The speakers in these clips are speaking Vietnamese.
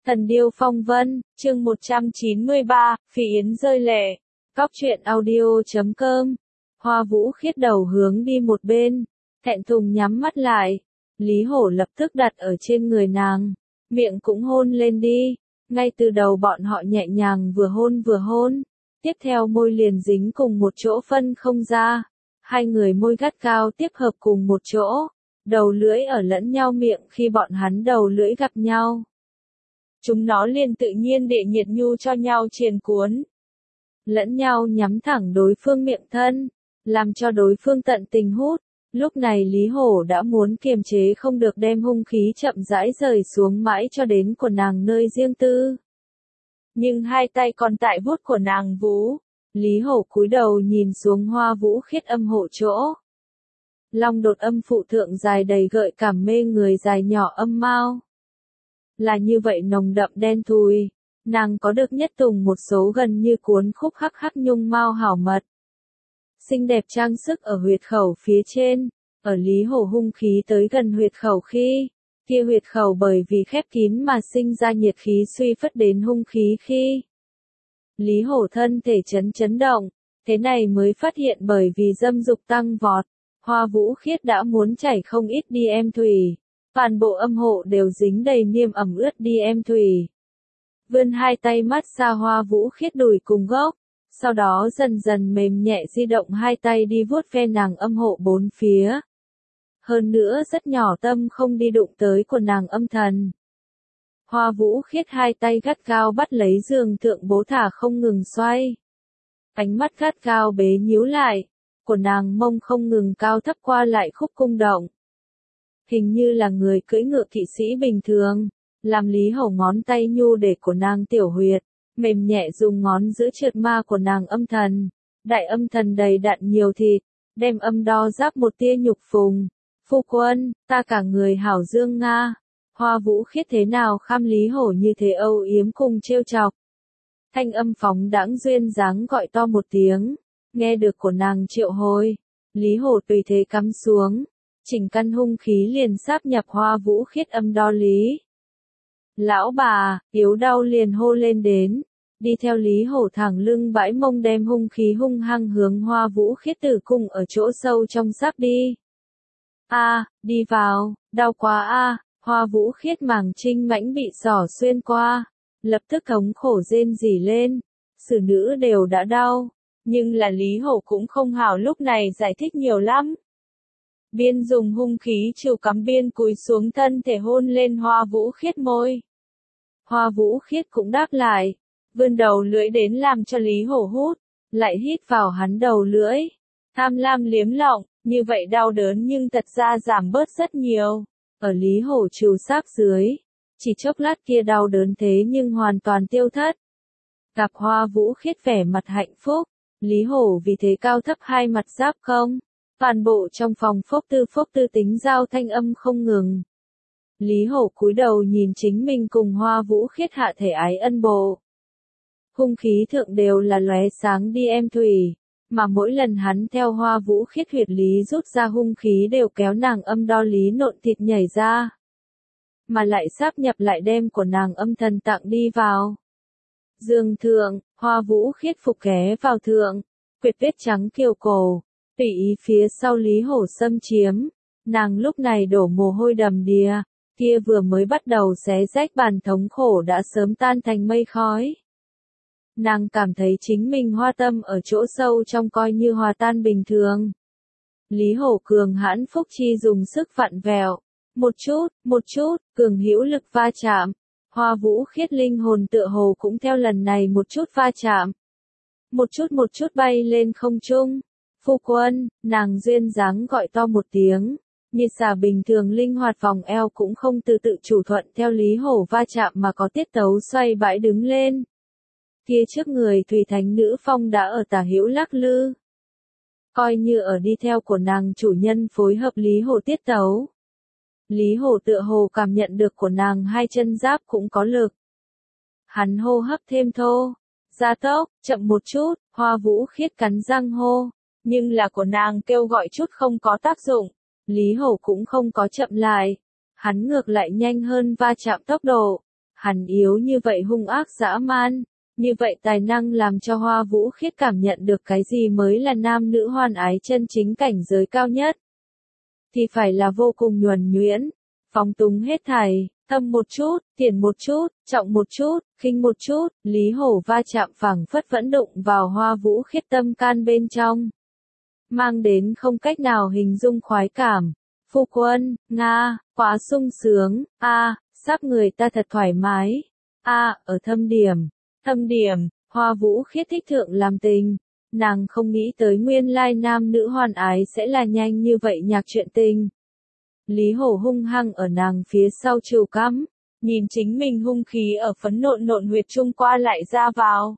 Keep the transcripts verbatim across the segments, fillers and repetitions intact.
Thần điêu phong vân, chương một trăm chín mươi ba, Phỉ Yến rơi lệ. Cóc truyện audio chấm com. Hoa Vũ Khiết đầu hướng đi một bên, thẹn thùng nhắm mắt lại. Lý Hổ lập tức đặt ở trên người nàng, miệng cũng hôn lên đi. Ngay từ đầu bọn họ nhẹ nhàng vừa hôn vừa hôn, tiếp theo môi liền dính cùng một chỗ phân không ra. Hai người môi gắt gao tiếp hợp cùng một chỗ, đầu lưỡi ở lẫn nhau miệng khi bọn hắn đầu lưỡi gặp nhau. Chúng nó liền tự nhiên để nhiệt nhu cho nhau triền cuốn. Lẫn nhau nhắm thẳng đối phương miệng thân, làm cho đối phương tận tình hút. Lúc này Lý Hổ đã muốn kiềm chế không được đem hung khí chậm rãi rời xuống mãi cho đến của nàng nơi riêng tư. Nhưng hai tay còn tại vuốt của nàng vú. Lý Hổ cúi đầu nhìn xuống Hoa Vũ Khiết âm hộ chỗ. Long đột âm phụ thượng dài đầy gợi cảm mê người dài nhỏ âm mao. Là như vậy nồng đậm đen thùi, nàng có được nhất tùng một số gần như cuốn khúc hắc hắc nhung mao hảo mật. Xinh đẹp trang sức ở huyệt khẩu phía trên, ở Lý Hổ hung khí tới gần huyệt khẩu khi, kia huyệt khẩu bởi vì khép kín mà sinh ra nhiệt khí suy phất đến hung khí khi. Lý Hổ thân thể chấn chấn động, thế này mới phát hiện bởi vì dâm dục tăng vọt, Hoa Vũ Khiết đã muốn chảy không ít đi em thủy. Toàn bộ âm hộ đều dính đầy niêm ẩm ướt đi em thủy. Vươn hai tay mát xa Hoa Vũ Khiết đùi cùng gốc, sau đó dần dần mềm nhẹ di động hai tay đi vuốt ve nàng âm hộ bốn phía. Hơn nữa rất nhỏ tâm không đi đụng tới của nàng âm thần. Hoa Vũ Khiết hai tay gắt gao bắt lấy giường thượng bố thả không ngừng xoay. Ánh mắt gắt gao bế nhíu lại, của nàng mông không ngừng cao thấp qua lại khúc cung động. Hình như là người cưỡi ngựa kỵ sĩ bình thường, làm Lý Hổ ngón tay nhu để của nàng tiểu huyệt, mềm nhẹ dùng ngón giữ trượt ma của nàng âm thần, đại âm thần đầy đặn nhiều thịt, đem âm đo giáp một tia nhục phùng. Phu quân, ta cả người hảo dương Nga, Hoa Vũ Khiết thế nào kham Lý Hổ như thế âu yếm cùng trêu chọc. Thanh âm phóng đãng duyên dáng gọi to một tiếng, nghe được của nàng triệu hồi, Lý Hổ tùy thế cắm xuống. Chỉnh căn hung khí liền sáp nhập Hoa Vũ Khiết âm đo lý. Lão bà, yếu đau liền hô lên đến, đi theo Lý Hổ thẳng lưng bãi mông đem hung khí hung hăng hướng Hoa Vũ Khiết tử cung ở chỗ sâu trong sáp đi. A, đi vào, đau quá a, Hoa Vũ Khiết màng trinh mãnh bị giỏ xuyên qua, lập tức thống khổ rên rỉ lên, xử nữ đều đã đau, nhưng là Lý Hổ cũng không hảo lúc này giải thích nhiều lắm. Biên dùng hung khí chiều cắm biên cúi xuống thân thể hôn lên Hoa Vũ Khiết môi. Hoa Vũ Khiết cũng đáp lại, vươn đầu lưỡi đến làm cho Lý Hổ hút, lại hít vào hắn đầu lưỡi. Tham lam liếm lọng, như vậy đau đớn nhưng thật ra giảm bớt rất nhiều. Ở Lý Hổ trừ sáp dưới, chỉ chốc lát kia đau đớn thế nhưng hoàn toàn tiêu thất. Gặp Hoa Vũ Khiết vẻ mặt hạnh phúc, Lý Hổ vì thế cao thấp hai mặt giáp không. Toàn bộ trong phòng phốc tư phốc tư tính giao thanh âm không ngừng. Lý Hổ cúi đầu nhìn chính mình cùng Hoa Vũ Khiết hạ thể ái ân bộ. Hung khí thượng đều là lóe sáng đi em thủy, mà mỗi lần hắn theo Hoa Vũ Khiết huyệt lý rút ra hung khí đều kéo nàng âm đo lý nộn thịt nhảy ra. Mà lại sáp nhập lại đem của nàng âm thần tặng đi vào. Giường thượng, Hoa Vũ Khiết phục ké vào thượng, quyệt vết trắng kiều cổ. Tùy ý phía sau Lý Hổ xâm chiếm, nàng lúc này đổ mồ hôi đầm đìa, kia vừa mới bắt đầu xé rách bàn thống khổ đã sớm tan thành mây khói. Nàng cảm thấy chính mình hoa tâm ở chỗ sâu trong coi như hòa tan bình thường. Lý Hổ cường hãn phúc chi dùng sức vặn vẹo, một chút, một chút, cường hữu lực va chạm, Hoa Vũ Khiết linh hồn tựa hồ cũng theo lần này một chút va chạm. Một chút một chút bay lên không trung. Phu quân, nàng duyên dáng gọi to một tiếng, như xà bình thường linh hoạt vòng eo cũng không từ tự chủ thuận theo Lý Hổ va chạm mà có tiết tấu xoay bãi đứng lên. Kia trước người Thủy Thánh Nữ Phong đã ở tả hữu lắc lư. Coi như ở đi theo của nàng chủ nhân phối hợp Lý Hổ tiết tấu. Lý Hổ tựa hồ cảm nhận được của nàng hai chân giáp cũng có lực. Hắn hô hấp thêm thô, gia tốc, chậm một chút, Hoa Vũ Khiết cắn răng hô. Nhưng là của nàng kêu gọi chút không có tác dụng, Lý Hổ cũng không có chậm lại, hắn ngược lại nhanh hơn va chạm tốc độ, Hắn yếu như vậy hung ác dã man, như vậy tài năng làm cho Hoa Vũ Khiết cảm nhận được cái gì mới là nam nữ hoan ái chân chính cảnh giới cao nhất. Thì phải là vô cùng nhuần nhuyễn, phóng túng hết thảy, thâm một chút, tiền một chút, trọng một chút, khinh một chút, Lý Hổ va chạm phảng phất vẫn đụng vào Hoa Vũ Khiết tâm can bên trong. Mang đến không cách nào hình dung khoái cảm. Phu quân, Nga, quá sung sướng, a, à, sắp người ta thật thoải mái. A, à, ở thâm điểm, thâm điểm, Hoa Vũ Khiết thích thượng làm tình. Nàng không nghĩ tới nguyên lai nam nữ hoan ái sẽ là nhanh như vậy nhạc chuyện tình. Lý Hổ hung hăng ở nàng phía sau trừ cắm, nhìn chính mình hung khí ở phấn nộn nộn huyệt trung qua lại ra vào.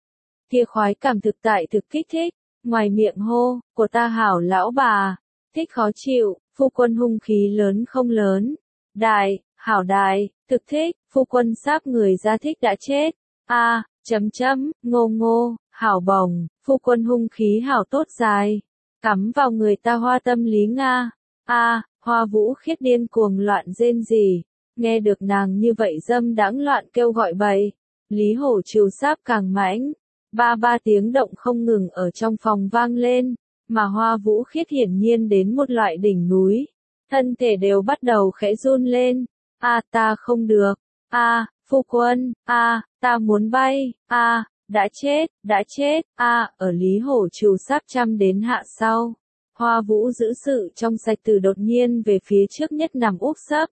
Kia khoái cảm thực tại thực kích thích, ngoài miệng hô, của ta hảo lão bà, thích khó chịu, phu quân hung khí lớn không lớn, đại, hảo đại, thực thích, phu quân sáp người ra thích đã chết, a, à, chấm chấm, ngô ngô, hảo bồng, phu quân hung khí hảo tốt dài, cắm vào người ta hoa tâm lý Nga, a, à, Hoa Vũ Khiết điên cuồng loạn rên rỉ, nghe được nàng như vậy dâm đãng loạn kêu gọi bậy, Lý Hổ trừ sáp càng mãnh, ba ba tiếng động không ngừng ở trong phòng vang lên, mà Hoa Vũ Khiết hiển nhiên đến một loại đỉnh núi, thân thể đều bắt đầu khẽ run lên, a, à, ta không được, a, à, phu quân, a, à, ta muốn bay, a, à, đã chết, đã chết, a, à, ở Lý Hổ trừ sáp trăm đến hạ sau. Hoa Vũ giữ sự trong sạch từ đột nhiên về phía trước nhất nằm úp sấp.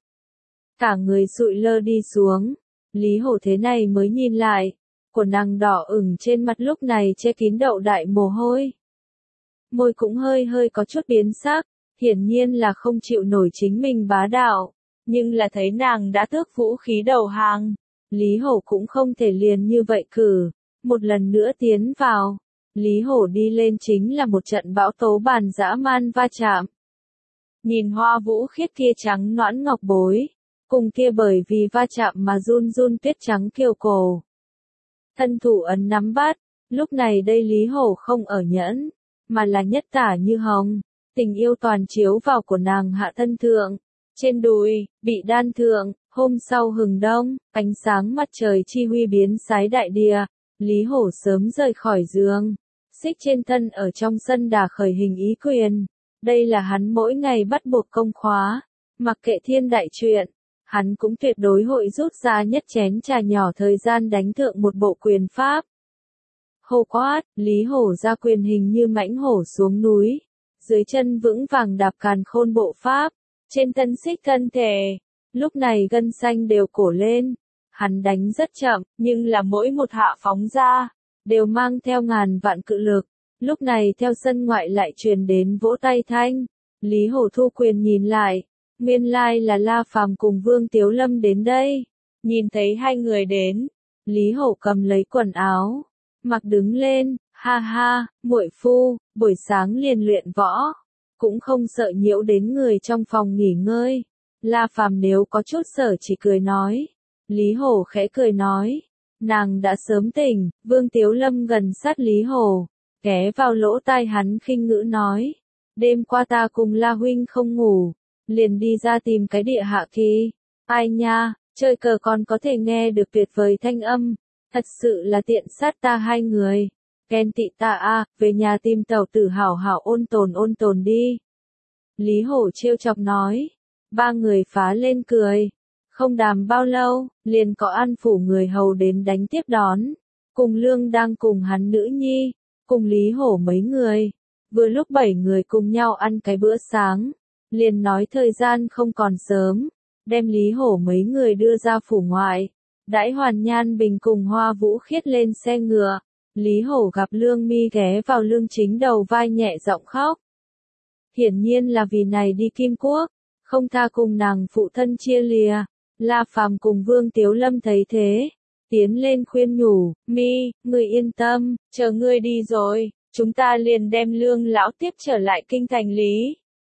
Cả người sụi lơ đi xuống. Lý Hổ thế này mới nhìn lại. Của nàng đỏ ửng trên mặt lúc này che kín đậu đại mồ hôi. Môi cũng hơi hơi có chút biến sắc. Hiển nhiên là không chịu nổi chính mình bá đạo. Nhưng là thấy nàng đã tước vũ khí đầu hàng. Lý Hổ cũng không thể liền như vậy cử. Một lần nữa tiến vào. Lý Hổ đi lên chính là một trận bão tố bàn dã man va chạm. Nhìn Hoa Vũ Khiết kia trắng nõn ngọc bối, cùng kia bởi vì va chạm mà run run tuyết trắng kiều cổ. Thân thủ ấn nắm bắt, lúc này đây Lý Hổ không ở nhẫn, mà là nhất tả như hồng, tình yêu toàn chiếu vào của nàng hạ thân thượng, trên đùi, bị đan thượng, hôm sau hừng đông, ánh sáng mặt trời chi huy biến sái đại địa, Lý Hổ sớm rời khỏi giường. Xích trên thân ở trong sân đà khởi hình ý quyền. Đây là hắn mỗi ngày bắt buộc công khóa. Mặc kệ thiên đại chuyện, hắn cũng tuyệt đối hội rút ra nhất chén trà nhỏ thời gian đánh thượng một bộ quyền pháp. Hô quát, Lý Hổ ra quyền hình như mãnh hổ xuống núi. Dưới chân vững vàng đạp càn khôn bộ pháp. Trên thân xích thân thể. Lúc này gân xanh đều cổ lên. Hắn đánh rất chậm, nhưng là mỗi một hạ phóng ra. Đều mang theo ngàn vạn cự lực, lúc này theo sân ngoại lại truyền đến vỗ tay thanh, Lý Hổ thu quyền nhìn lại, nguyên lai là La Phàm cùng Vương Tiếu Lâm đến đây, nhìn thấy hai người đến, Lý Hổ cầm lấy quần áo, mặc đứng lên, ha ha, muội phu, buổi sáng liền luyện võ, cũng không sợ nhiễu đến người trong phòng nghỉ ngơi, La Phàm nếu có chút sợ chỉ cười nói, Lý Hổ khẽ cười nói. Nàng đã sớm tỉnh, Vương Tiếu Lâm gần sát Lý Hổ, ghé vào lỗ tai hắn khinh ngữ nói, đêm qua ta cùng La huynh không ngủ, liền đi ra tìm cái địa hạ kỳ, ai nha, chơi cờ còn có thể nghe được tuyệt vời thanh âm, thật sự là tiện sát ta hai người, ghen tị ta a, về nhà tìm tàu tử hảo hảo ôn tồn ôn tồn đi. Lý Hổ trêu chọc nói, ba người phá lên cười. Không đàm bao lâu, liền có An Phủ người hầu đến đánh tiếp đón. Cùng Lương đang cùng hắn nữ nhi, cùng Lý Hổ mấy người. Vừa lúc bảy người cùng nhau ăn cái bữa sáng. Liền nói thời gian không còn sớm. Đem Lý Hổ mấy người đưa ra phủ ngoại. Đãi Hoàn Nhan Bình cùng Hoa Vũ Khiết lên xe ngựa. Lý Hổ gặp Lương Mi ghé vào Lương Chính đầu vai nhẹ giọng khóc. Hiển nhiên là vì này đi Kim Quốc. Không tha cùng nàng phụ thân chia lìa. La Phàm cùng Vương Tiếu Lâm thấy thế, tiến lên khuyên nhủ, Mi, người yên tâm, chờ ngươi đi rồi, chúng ta liền đem Lương lão tiếp trở lại kinh thành Lý.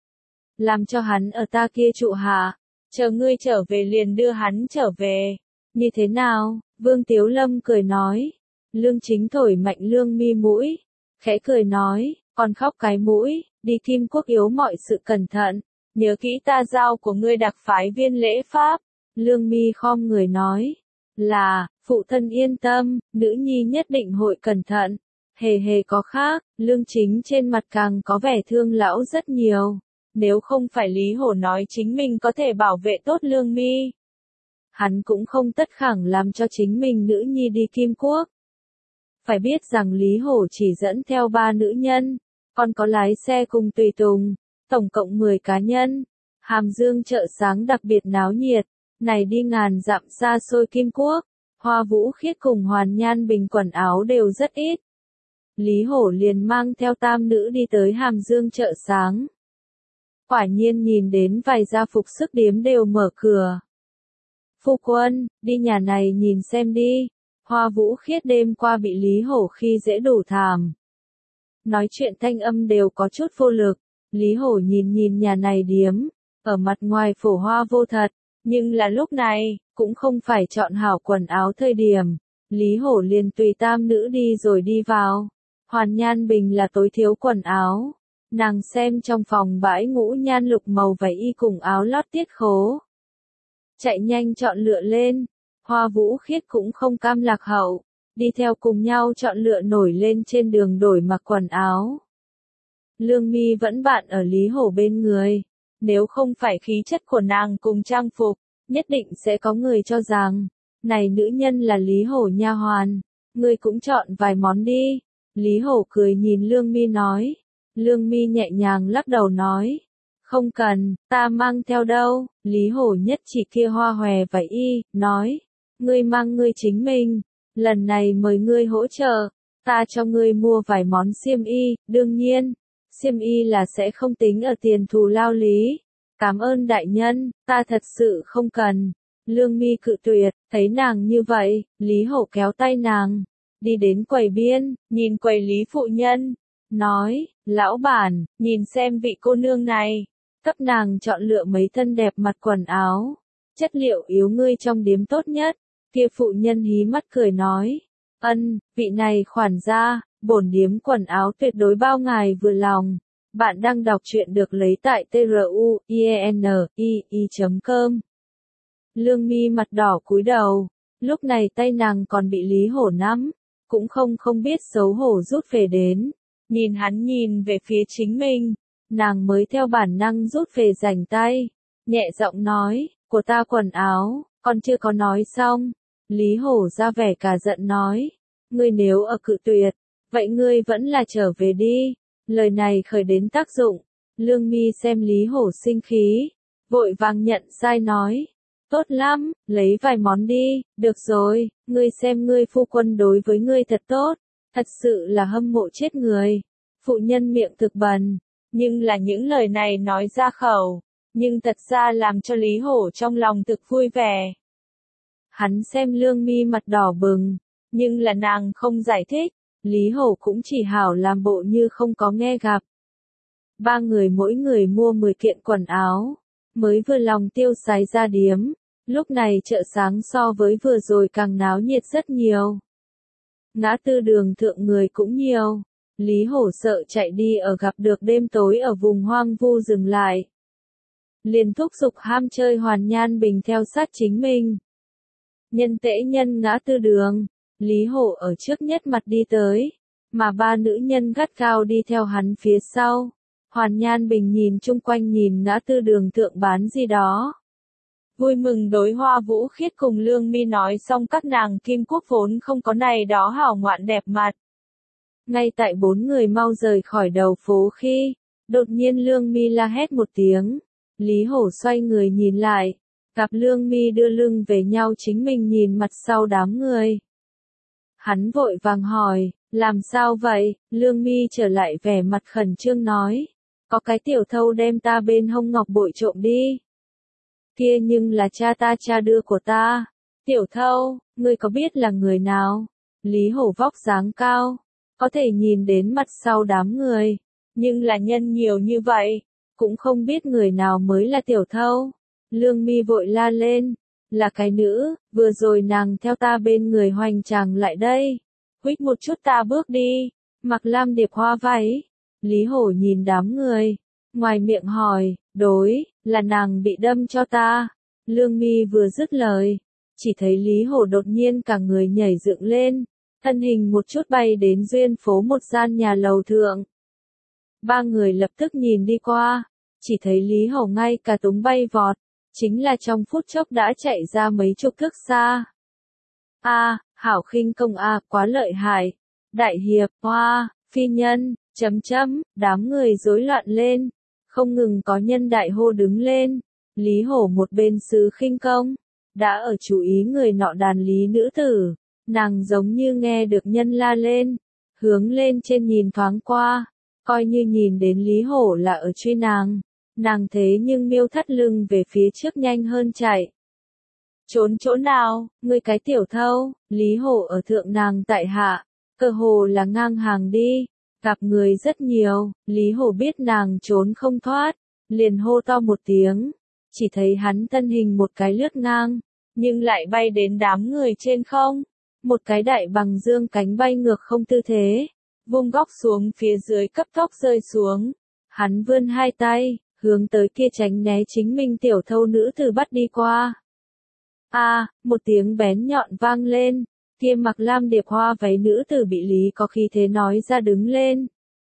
Làm cho hắn ở ta kia trụ hạ, chờ ngươi trở về liền đưa hắn trở về. Như thế nào? Vương Tiếu Lâm cười nói. Lương Chính thổi mạnh Lương Mi mũi, khẽ cười nói, còn khóc cái mũi, đi Kim Quốc yếu mọi sự cẩn thận, nhớ kỹ ta giao của ngươi đặc phái viên lễ pháp. Lương Mi khom người nói, Là, phụ thân yên tâm, nữ nhi nhất định hội cẩn thận. Hề hề có khác, Lương Chính trên mặt càng có vẻ thương lão rất nhiều. Nếu không phải Lý Hổ nói chính mình có thể bảo vệ tốt Lương Mi, hắn cũng không tất khẳng làm cho chính mình nữ nhi đi Kim Quốc. Phải biết rằng Lý Hổ chỉ dẫn theo ba nữ nhân, còn có lái xe cùng tùy tùng, tổng cộng mười cá nhân. Hàm Dương chợ sáng đặc biệt náo nhiệt, này đi ngàn dặm xa xôi Kim Quốc, Hoa Vũ Khiết cùng Hoàn Nhan Bình quần áo đều rất ít. Lý Hổ liền mang theo tam nữ đi tới Hàm Dương chợ sáng. Quả nhiên nhìn đến vài gia phục sức điếm đều mở cửa. Phu quân, đi nhà này nhìn xem đi. Hoa Vũ Khiết đêm qua bị Lý Hổ khi dễ đủ thảm. Nói chuyện thanh âm đều có chút vô lực. Lý Hổ nhìn nhìn nhà này điếm, ở mặt ngoài phổ hoa vô thật, nhưng là lúc này, cũng không phải chọn hảo quần áo thời điểm. Lý Hổ liền tùy tam nữ đi rồi đi vào. Hoàn Nhan Bình là tối thiếu quần áo. Nàng xem trong phòng bãi ngũ nhan lục màu váy y cùng áo lót tiết khố. Chạy nhanh chọn lựa lên. Hoa Vũ Khiết cũng không cam lạc hậu, đi theo cùng nhau chọn lựa nổi lên trên đường đổi mặc quần áo. Lương Mi vẫn bạn ở Lý Hổ bên người, nếu không phải khí chất của nàng cùng trang phục, nhất định sẽ có người cho rằng, này nữ nhân là Lý Hổ nha hoàn, ngươi cũng chọn vài món đi. Lý Hổ cười nhìn Lương Mi nói, Lương Mi nhẹ nhàng lắc đầu nói, không cần, ta mang theo đâu. Lý Hổ nhất chỉ kia hoa hòe váy y, nói, ngươi mang ngươi chính mình, lần này mời ngươi hỗ trợ, ta cho ngươi mua vài món xiêm y, đương nhiên, xiêm y là sẽ không tính ở tiền thù lao lý. Cảm ơn đại nhân, ta thật sự không cần. Lương Mi cự tuyệt, thấy nàng như vậy, Lý Hổ kéo tay nàng, đi đến quầy biên, nhìn quầy Lý phụ nhân, nói, lão bản, nhìn xem vị cô nương này, cấp nàng chọn lựa mấy thân đẹp mặt quần áo, chất liệu yếu ngươi trong điếm tốt nhất. Kia phụ nhân hí mắt cười nói, ân, vị này khoản gia, bổn điếm quần áo tuyệt đối bao ngài vừa lòng. Bạn đang đọc truyện được lấy tại truyện chấm com. Lương Mi mặt đỏ cúi đầu, lúc này tay nàng còn bị Lý Hổ nắm, cũng không không biết xấu hổ rút về đến. Nhìn hắn nhìn về phía chính mình, nàng mới theo bản năng rút về rảnh tay, nhẹ giọng nói, của ta quần áo, còn chưa có nói xong. Lý Hổ ra vẻ cả giận nói, ngươi nếu ở cự tuyệt, vậy ngươi vẫn là trở về đi. Lời này khởi đến tác dụng, Lương Mi xem Lý Hổ sinh khí, vội vàng nhận sai nói, tốt lắm, lấy vài món đi, được rồi, ngươi xem ngươi phu quân đối với ngươi thật tốt, thật sự là hâm mộ chết người. Phụ nhân miệng thực bần, nhưng là những lời này nói ra khẩu, nhưng thật ra làm cho Lý Hổ trong lòng thực vui vẻ. Hắn xem Lương Mi mặt đỏ bừng, nhưng là nàng không giải thích, Lý Hổ cũng chỉ hảo làm bộ như không có nghe gặp. Ba người mỗi người mua mười kiện quần áo, mới vừa lòng tiêu xài ra điếm, lúc này chợ sáng so với vừa rồi càng náo nhiệt rất nhiều. Ngã tư đường thượng người cũng nhiều, Lý Hổ sợ chạy đi ở gặp được đêm tối ở vùng hoang vu dừng lại. Liền thúc giục ham chơi Hoàn Nhan Bình theo sát chính mình. Nhân tễ nhân ngã tư đường, Lý Hổ ở trước nhất mặt đi tới, mà ba nữ nhân gắt gao đi theo hắn phía sau. Hoàn Nhan Bình nhìn chung quanh nhìn ngã tư đường thượng bán gì đó. Vui mừng đối Hoa Vũ Khiết cùng Lương Mi nói xong các nàng Kim Quốc vốn không có này đó hảo ngoạn đẹp mặt. Ngay tại bốn người mau rời khỏi đầu phố khi, đột nhiên Lương Mi la hét một tiếng. Lý Hổ xoay người nhìn lại, gặp Lương Mi đưa lưng về nhau chính mình nhìn mặt sau đám người. Hắn vội vàng hỏi, làm sao vậy? Lương Mi trở lại vẻ mặt khẩn trương nói, có cái tiểu thâu đem ta bên hông ngọc bội trộm đi. Kia nhưng là cha ta cha đưa của ta. Tiểu thâu, ngươi có biết là người nào? Lý Hổ vóc dáng cao, có thể nhìn đến mặt sau đám người, nhưng là nhân nhiều như vậy, cũng không biết người nào mới là tiểu thâu. Lương Mi vội la lên, là cái nữ, vừa rồi nàng theo ta bên người hoành tràng lại đây. Huých một chút ta bước đi, mặc lam điệp hoa váy. Lý Hổ nhìn đám người, ngoài miệng hỏi, đối, là nàng bị đâm cho ta. Lương Mi vừa dứt lời, chỉ thấy Lý Hổ đột nhiên cả người nhảy dựng lên, thân hình một chút bay đến duyên phố một gian nhà lầu thượng. Ba người lập tức nhìn đi qua, chỉ thấy Lý Hổ ngay cả túng bay vọt, chính là trong phút chốc đã chạy ra mấy chục thước xa. A, hảo khinh công a, quá lợi hại. Đại hiệp, hoa, phi nhân, chấm chấm, đám người rối loạn lên, không ngừng có nhân đại hô đứng lên. Lý Hổ một bên sứ khinh công, đã ở chú ý người nọ đàn lý nữ tử, nàng giống như nghe được nhân la lên, hướng lên trên nhìn thoáng qua, coi như nhìn đến Lý Hổ là ở truy nàng, nàng thế nhưng miêu thắt lưng về phía trước nhanh hơn chạy. Trốn chỗ nào, ngươi cái tiểu thâu, Lý Hổ ở thượng nàng tại hạ, cơ hồ là ngang hàng đi, gặp người rất nhiều, Lý Hổ biết nàng trốn không thoát, liền hô to một tiếng, chỉ thấy hắn thân hình một cái lướt ngang, nhưng lại bay đến đám người trên không, một cái đại bằng dương cánh bay ngược không tư thế, vung góc xuống phía dưới cấp tốc rơi xuống, hắn vươn hai tay, hướng tới kia tránh né chính mình tiểu thâu nữ tử bắt đi qua. A, à, một tiếng bén nhọn vang lên, kia mặc lam điệp hoa váy nữ tử bị Lý có khí thế nói ra đứng lên.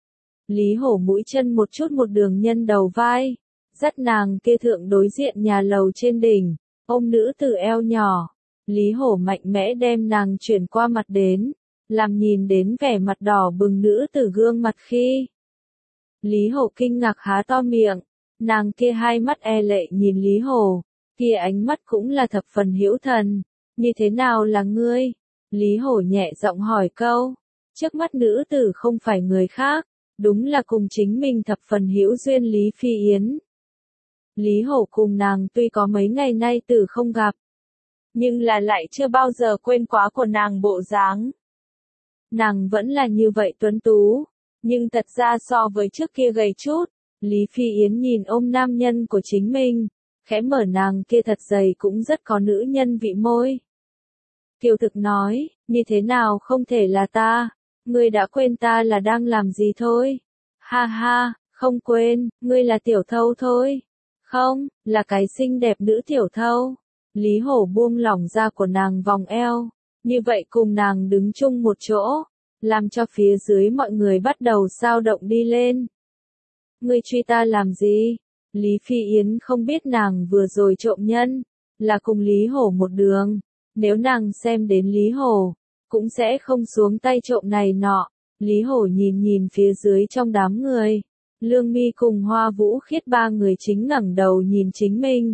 Lý Hổ mũi chân một chút một đường nhân đầu vai, dắt nàng kia thượng đối diện nhà lầu trên đỉnh, ôm nữ tử eo nhỏ. Lý Hổ mạnh mẽ đem nàng chuyển qua mặt đến, làm nhìn đến vẻ mặt đỏ bừng nữ tử gương mặt khi. Lý Hổ kinh ngạc há to miệng, nàng kia hai mắt e lệ nhìn Lý Hổ, kia ánh mắt cũng là thập phần hữu thần, như thế nào là ngươi? Lý Hổ nhẹ giọng hỏi câu, trước mắt nữ tử không phải người khác, đúng là cùng chính mình thập phần hữu duyên Lý Phi Yến. Lý Hổ cùng nàng tuy có mấy ngày nay từ không gặp, nhưng là lại chưa bao giờ quên quá của nàng bộ dáng. Nàng vẫn là như vậy tuấn tú, nhưng thật ra so với trước kia gầy chút, Lý Phi Yến nhìn ôm nam nhân của chính mình, khẽ mở nàng kia thật dày cũng rất có nữ nhân vị môi. Kiều thực nói, như thế nào không thể là ta, ngươi đã quên ta là đang làm gì thôi. Ha ha, không quên, ngươi là tiểu thâu thôi. Không, là cái xinh đẹp nữ tiểu thâu. Lý Hổ buông lỏng ra của nàng vòng eo, như vậy cùng nàng đứng chung một chỗ, làm cho phía dưới mọi người bắt đầu xao động đi lên. Ngươi truy ta làm gì? Lý Phi Yến không biết nàng vừa rồi trộm nhân, là cùng Lý Hổ một đường, nếu nàng xem đến Lý Hổ, cũng sẽ không xuống tay trộm này nọ. Lý Hổ nhìn nhìn phía dưới trong đám người, Lương Mi cùng Hoa Vũ Khiết ba người chính ngẩng đầu nhìn chính mình.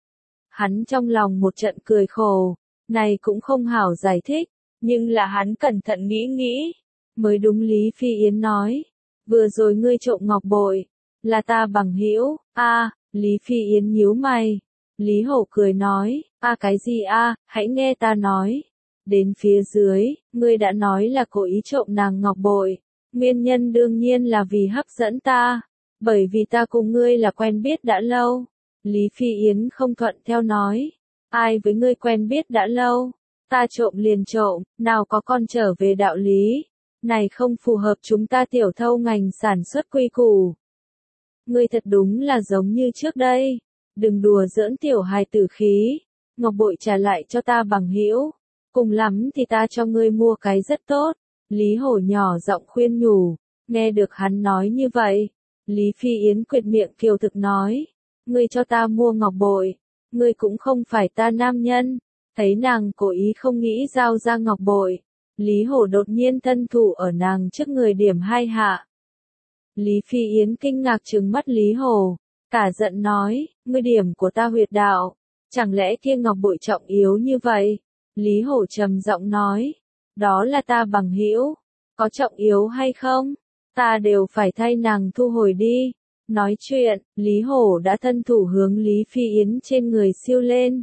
Hắn trong lòng một trận cười khổ, này cũng không hảo giải thích, nhưng là hắn cẩn thận nghĩ nghĩ, mới đúng. Lý Phi Yến nói, vừa rồi ngươi trộm ngọc bội, là ta bằng hữu. A, Lý Phi Yến nhíu mày. Lý Hổ cười nói, a cái gì a, hãy nghe ta nói. Đến phía dưới, ngươi đã nói là cố ý trộm nàng ngọc bội, nguyên nhân đương nhiên là vì hấp dẫn ta, bởi vì ta cùng ngươi là quen biết đã lâu. Lý Phi Yến không thuận theo nói, ai với ngươi quen biết đã lâu, ta trộm liền trộm, nào có con trở về đạo lý, này không phù hợp chúng ta tiểu thâu ngành sản xuất quy củ. Ngươi thật đúng là giống như trước đây, đừng đùa giỡn tiểu hài tử khí, ngọc bội trả lại cho ta bằng hữu, cùng lắm thì ta cho ngươi mua cái rất tốt. Lý Hổ nhỏ giọng khuyên nhủ, nghe được hắn nói như vậy, Lý Phi Yến quệt miệng kiều thực nói, ngươi cho ta mua ngọc bội, ngươi cũng không phải ta nam nhân. Thấy nàng cố ý không nghĩ giao ra ngọc bội, Lý Hổ đột nhiên thân thủ ở nàng trước người điểm hai hạ. Lý Phi Yến kinh ngạc trừng mắt Lý Hổ, cả giận nói, ngươi điểm của ta huyệt đạo, chẳng lẽ kia ngọc bội trọng yếu như vậy? Lý Hổ trầm giọng nói, đó là ta bằng hữu, có trọng yếu hay không, ta đều phải thay nàng thu hồi đi. Nói chuyện, Lý Hổ đã thân thủ hướng Lý Phi Yến trên người siêu lên.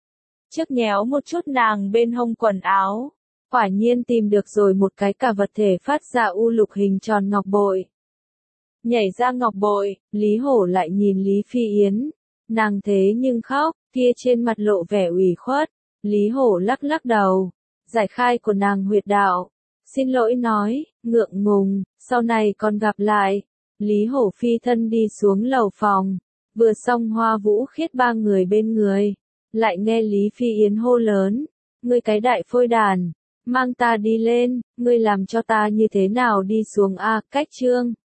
Trước nhéo một chút nàng bên hông quần áo, quả nhiên tìm được rồi một cái cả vật thể phát ra u lục hình tròn ngọc bội. Nhảy ra ngọc bội, Lý Hổ lại nhìn Lý Phi Yến, nàng thế nhưng khóc, kia trên mặt lộ vẻ ủy khuất. Lý Hổ lắc lắc đầu, giải khai của nàng huyệt đạo, xin lỗi nói, ngượng ngùng, sau này còn gặp lại. Lý Hổ phi thân đi xuống lầu phòng, vừa xong Hoa Vũ Khiết ba người bên người, Lại nghe Lý Phi Yến hô lớn, ngươi cái đại phôi đàn, mang ta đi lên, ngươi làm cho ta như thế nào đi xuống a, cách trương.